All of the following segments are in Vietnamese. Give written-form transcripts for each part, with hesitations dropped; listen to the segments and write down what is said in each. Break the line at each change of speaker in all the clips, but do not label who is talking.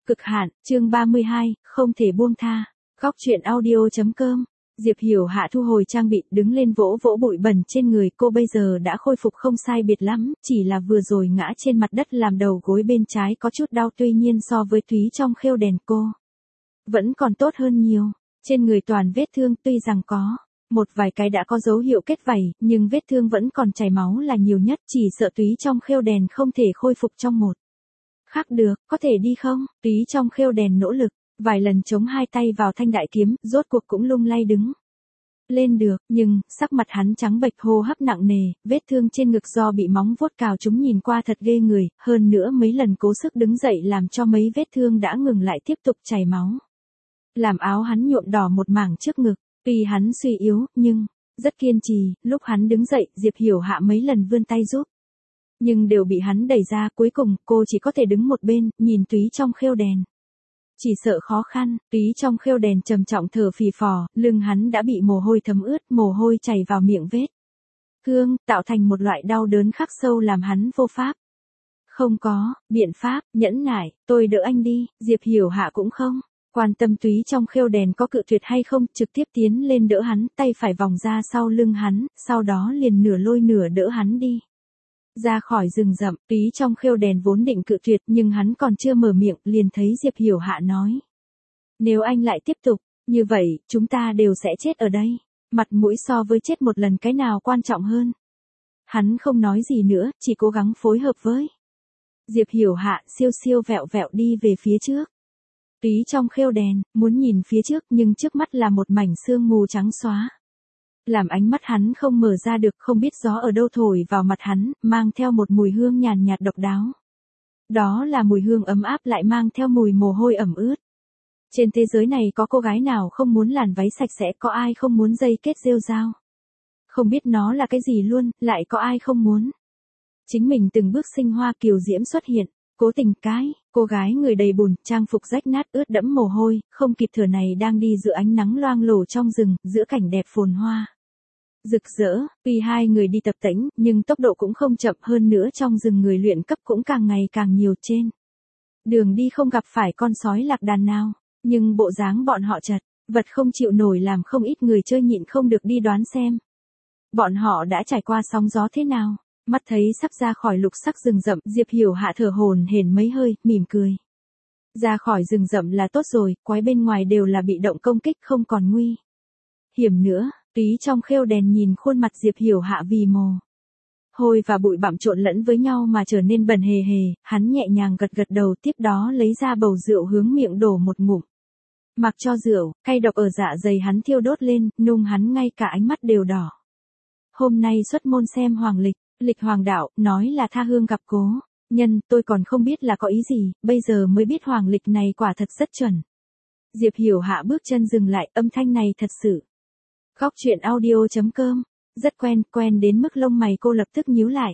Cực hạn, chương 32, không thể buông tha. Góc truyện audio.com. Diệp Hiểu Hạ thu hồi trang bị, đứng lên vỗ vỗ bụi bẩn trên người, cô bây giờ đã khôi phục không sai biệt lắm, chỉ là vừa rồi ngã trên mặt đất làm đầu gối bên trái có chút đau, tuy nhiên so với Túy trong khêu đèn cô vẫn còn tốt hơn nhiều. Trên người toàn vết thương, tuy rằng có một vài cái đã có dấu hiệu kết vảy, nhưng vết thương vẫn còn chảy máu là nhiều nhất, chỉ sợ Túy trong khêu đèn không thể khôi phục trong một khắc được. Có thể đi không? Túy trong khêu đèn nỗ lực vài lần chống hai tay vào thanh đại kiếm, rốt cuộc cũng lung lay đứng lên được, nhưng sắc mặt hắn trắng bệch, hô hấp nặng nề, vết thương trên ngực do bị móng vuốt cào trúng nhìn qua thật ghê người, hơn nữa mấy lần cố sức đứng dậy làm cho mấy vết thương đã ngừng lại tiếp tục chảy máu, làm áo hắn nhuộm đỏ một mảng trước ngực. Tuy hắn suy yếu, nhưng rất kiên trì, lúc hắn đứng dậy, Diệp Hiểu Hạ mấy lần vươn tay giúp, nhưng đều bị hắn đẩy ra, cuối cùng cô chỉ có thể đứng một bên, nhìn Túy trong khêu đèn. Chỉ sợ khó khăn, Túy trong khêu đèn trầm trọng thở phì phò, lưng hắn đã bị mồ hôi thấm ướt, mồ hôi chảy vào miệng vết thương, tạo thành một loại đau đớn khắc sâu làm hắn vô pháp. Không có biện pháp, nhẫn nại, tôi đỡ anh đi. Diệp Hiểu Hạ cũng không quan tâm Túy trong khêu đèn có cự tuyệt hay không, trực tiếp tiến lên đỡ hắn, tay phải vòng ra sau lưng hắn, sau đó liền nửa lôi nửa đỡ hắn đi ra khỏi rừng rậm. Túy trong khêu đèn vốn định cự tuyệt, nhưng hắn còn chưa mở miệng, liền thấy Diệp Hiểu Hạ nói: nếu anh lại tiếp tục như vậy, chúng ta đều sẽ chết ở đây. Mặt mũi so với chết một lần cái nào quan trọng hơn? Hắn không nói gì nữa, chỉ cố gắng phối hợp với Diệp Hiểu Hạ, siêu siêu vẹo vẹo đi về phía trước. Túy trong khêu đèn muốn nhìn phía trước, nhưng trước mắt là một mảnh sương mù trắng xóa, làm ánh mắt hắn không mở ra được, không biết gió ở đâu thổi vào mặt hắn, mang theo một mùi hương nhàn nhạt độc đáo. Đó là mùi hương ấm áp, lại mang theo mùi mồ hôi ẩm ướt. Trên thế giới này có cô gái nào không muốn làn váy sạch sẽ, có ai không muốn dây kết rêu rao. Không biết nó là cái gì luôn, lại có ai không muốn chính mình từng bước sinh hoa kiều diễm xuất hiện. Cố Tình cái cô gái người đầy bùn, trang phục rách nát ướt đẫm mồ hôi, không kịp thở này đang đi giữa ánh nắng loang lổ trong rừng, giữa cảnh đẹp phồn hoa rực rỡ. Tuy hai người đi tập tễnh, nhưng tốc độ cũng không chậm, hơn nữa trong rừng người luyện cấp cũng càng ngày càng nhiều, trên đường đi không gặp phải con sói lạc đàn nào, nhưng bộ dáng bọn họ chật vật không chịu nổi làm không ít người chơi nhịn không được đi đoán xem bọn họ đã trải qua sóng gió thế nào. Mắt thấy sắp ra khỏi lục sắc rừng rậm, Diệp Hiểu Hạ thở hổn hển mấy hơi, mỉm cười. Ra khỏi rừng rậm là tốt rồi, quái bên ngoài đều là bị động công kích, không còn nguy hiểm nữa. Túy trong khêu đèn nhìn khuôn mặt Diệp Hiểu Hạ vì mồ hôi và bụi bặm trộn lẫn với nhau mà trở nên bẩn hề hề, hắn nhẹ nhàng gật gật đầu, tiếp đó lấy ra bầu rượu hướng miệng đổ một ngụm. Mặc cho rượu cay độc ở dạ dày hắn thiêu đốt lên, nung hắn ngay cả ánh mắt đều đỏ. Hôm nay xuất môn xem hoàng lịch. Lịch hoàng đạo, nói là tha hương gặp cố nhân, tôi còn không biết là có ý gì, bây giờ mới biết hoàng lịch này quả thật rất chuẩn. Diệp Hiểu Hạ bước chân dừng lại, âm thanh này thật sự. Góc truyện audio.com, rất quen đến mức lông mày cô lập tức nhíu lại.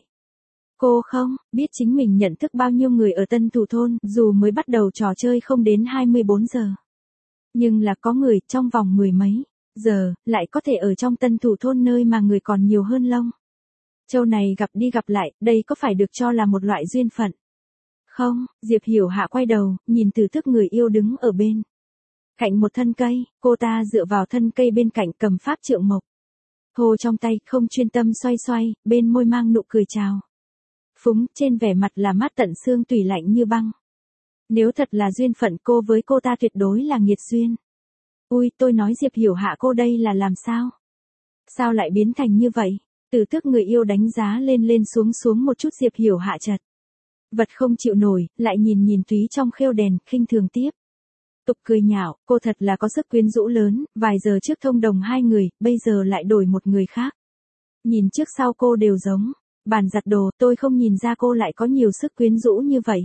Cô không biết chính mình nhận thức bao nhiêu người ở Tân Thủ Thôn, dù mới bắt đầu trò chơi không đến 24 giờ. Nhưng là có người trong vòng mười mấy giờ, lại có thể ở trong Tân Thủ Thôn nơi mà người còn nhiều hơn lông châu này gặp đi gặp lại, đây có phải được cho là một loại duyên phận? Không, Diệp Hiểu Hạ quay đầu, nhìn Từ Thức người yêu đứng ở bên cạnh một thân cây, cô ta dựa vào thân cây bên cạnh cầm pháp trượng mộc thô trong tay, không chuyên tâm xoay xoay, bên môi mang nụ cười chào phúng, trên vẻ mặt là mát tận xương, tùy lạnh như băng. Nếu thật là duyên phận, cô với cô ta tuyệt đối là nghiệt duyên. Ui, tôi nói Diệp Hiểu Hạ, cô đây là làm sao? Sao lại biến thành như vậy? Từ Thức người yêu đánh giá lên xuống một chút, Diệp Hiểu Hạ chật vật không chịu nổi, lại nhìn Túy trong khêu đèn, khinh thường tiếp tục cười nhạo, cô thật là có sức quyến rũ lớn, vài giờ trước thông đồng hai người, bây giờ lại đổi một người khác. Nhìn trước sau cô đều giống bàn giặt đồ, tôi không nhìn ra cô lại có nhiều sức quyến rũ như vậy.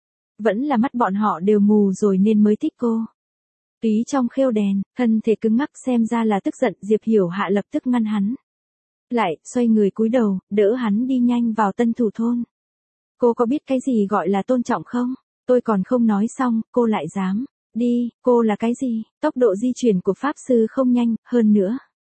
Vẫn là mắt bọn họ đều mù rồi nên mới thích cô. Túy trong khêu đèn, thân thể cứng ngắc, xem ra là tức giận. Diệp Hiểu Hạ lập tức ngăn hắn lại, xoay người cúi đầu, đỡ hắn đi nhanh vào Tân Thủ Thôn. Cô có biết cái gì gọi là tôn trọng không? Tôi còn không nói xong, cô lại dám đi, cô là cái gì? Tốc độ di chuyển của pháp sư không nhanh, hơn nữa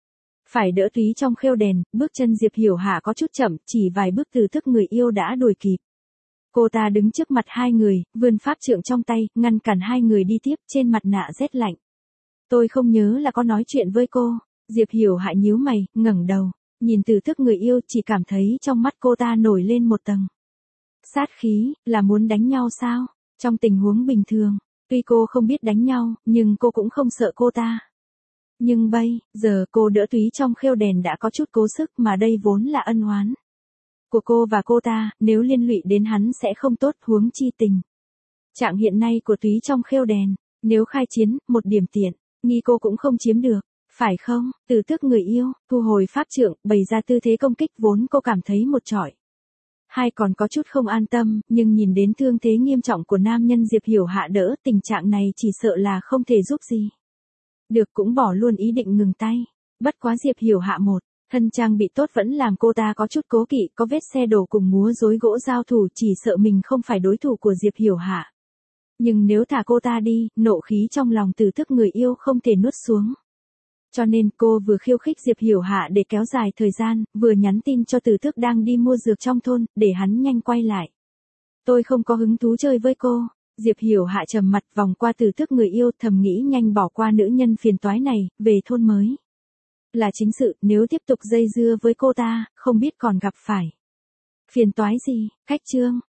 phải đỡ Túy trong khêu đèn, bước chân Diệp Hiểu Hạ có chút chậm, chỉ vài bước Từ Thức người yêu đã đuổi kịp. Cô ta đứng trước mặt hai người, vươn pháp trượng trong tay, ngăn cản hai người đi tiếp, trên mặt nạ rét lạnh. Tôi không nhớ là có nói chuyện với cô. Diệp Hiểu Hạ nhíu mày, ngẩng đầu, nhìn Từ Tước người yêu, chỉ cảm thấy trong mắt cô ta nổi lên một tầng sát khí, là muốn đánh nhau sao? Trong tình huống bình thường, tuy cô không biết đánh nhau, nhưng cô cũng không sợ cô ta. Nhưng bây giờ cô đỡ Túy trong khêu đèn đã có chút cố sức, mà đây vốn là ân oán của cô và cô ta, nếu liên lụy đến hắn sẽ không tốt, huống chi tình trạng hiện nay của Túy trong khêu đèn, nếu khai chiến, một điểm tiện nghi cô cũng không chiếm được, phải không? Từ Tước người yêu, thu hồi pháp trượng, bày ra tư thế công kích, vốn cô cảm thấy một chọi hai còn có chút không an tâm, nhưng nhìn đến thương thế nghiêm trọng của nam nhân Diệp Hiểu Hạ đỡ, tình trạng này chỉ sợ là không thể giúp gì được, cũng bỏ luôn ý định ngừng tay. Bất quá Diệp Hiểu Hạ một thân trang bị tốt vẫn làm cô ta có chút cố kỵ, có vết xe đổ cùng múa rối gỗ giao thủ, chỉ sợ mình không phải đối thủ của Diệp Hiểu Hạ. Nhưng nếu thả cô ta đi, nộ khí trong lòng Từ Tước người yêu không thể nuốt xuống. Cho nên cô vừa khiêu khích Diệp Hiểu Hạ để kéo dài thời gian, vừa nhắn tin cho Từ Tước đang đi mua dược trong thôn, để hắn nhanh quay lại. Tôi không có hứng thú chơi với cô. Diệp Hiểu Hạ trầm mặt vòng qua Từ Tước người yêu, thầm nghĩ nhanh bỏ qua nữ nhân phiền toái này, về thôn mới là chính sự, nếu tiếp tục dây dưa với cô ta, không biết còn gặp phải phiền toái gì. Khách chương